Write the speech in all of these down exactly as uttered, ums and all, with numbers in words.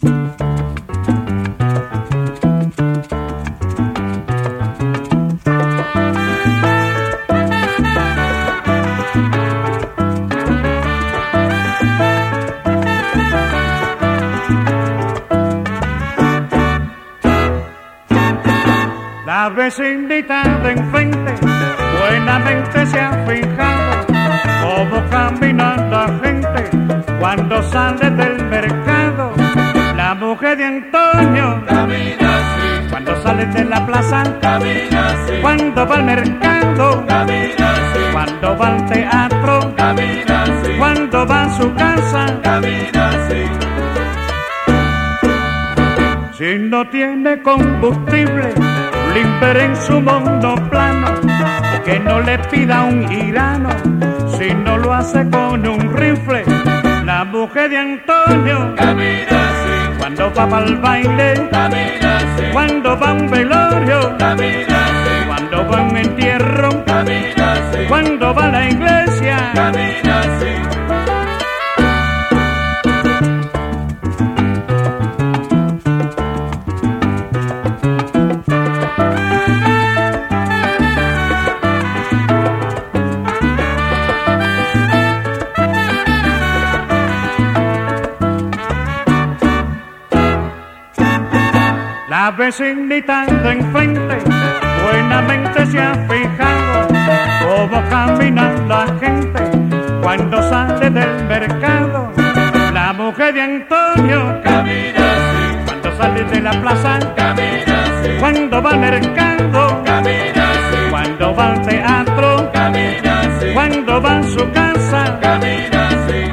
La vecinita de enfrente buenamente se ha fijado cómo camina la gente cuando sale del mercado. La mujer de Antonio camina así, cuando sale de la plaza, camina así, cuando va al mercado, camina así, cuando va al teatro, camina así, cuando va a su casa, camina así. Si no tiene combustible, limper en su monoplano, que no le pida un irano, si no lo hace con un rifle. La mujer de Antonio camina así, cuando va para el baile, camina así, cuando va a un velorio, camina así, cuando va a un entierro, camina así, cuando va a la iglesia, camina así. La vecinita de enfrente buenamente se ha fijado cómo camina la gente cuando sale del mercado. La mujer de Antonio camina así, cuando sale de la plaza, camina así, cuando va al mercado, camina así, cuando va al teatro, camina así, cuando va a su casa, camina así.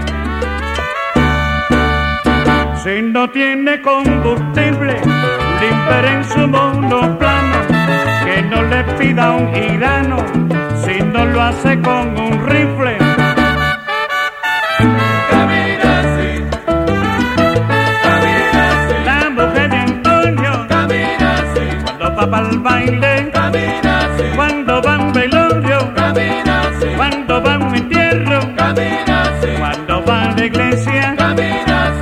si no tiene combustible, limper en su monoplano, que no le pida un irano, si no lo hace con un rifle. Camina así, camina así, La mujer de Antonio camina así, cuando va para el baile, camina así, cuando va a un velorio, camina así, cuando va a un entierro, camina así, cuando va a la iglesia, camina así.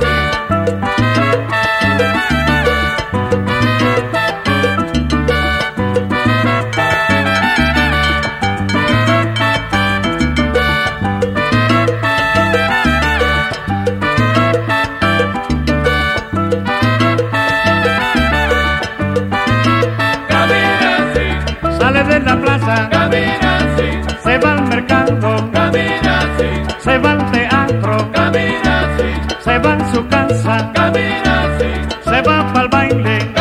sale de la plaza, Camina así, se va al mercado, camina así, se va al teatro, camina así, se va a su casa, camina así, se va para el baile,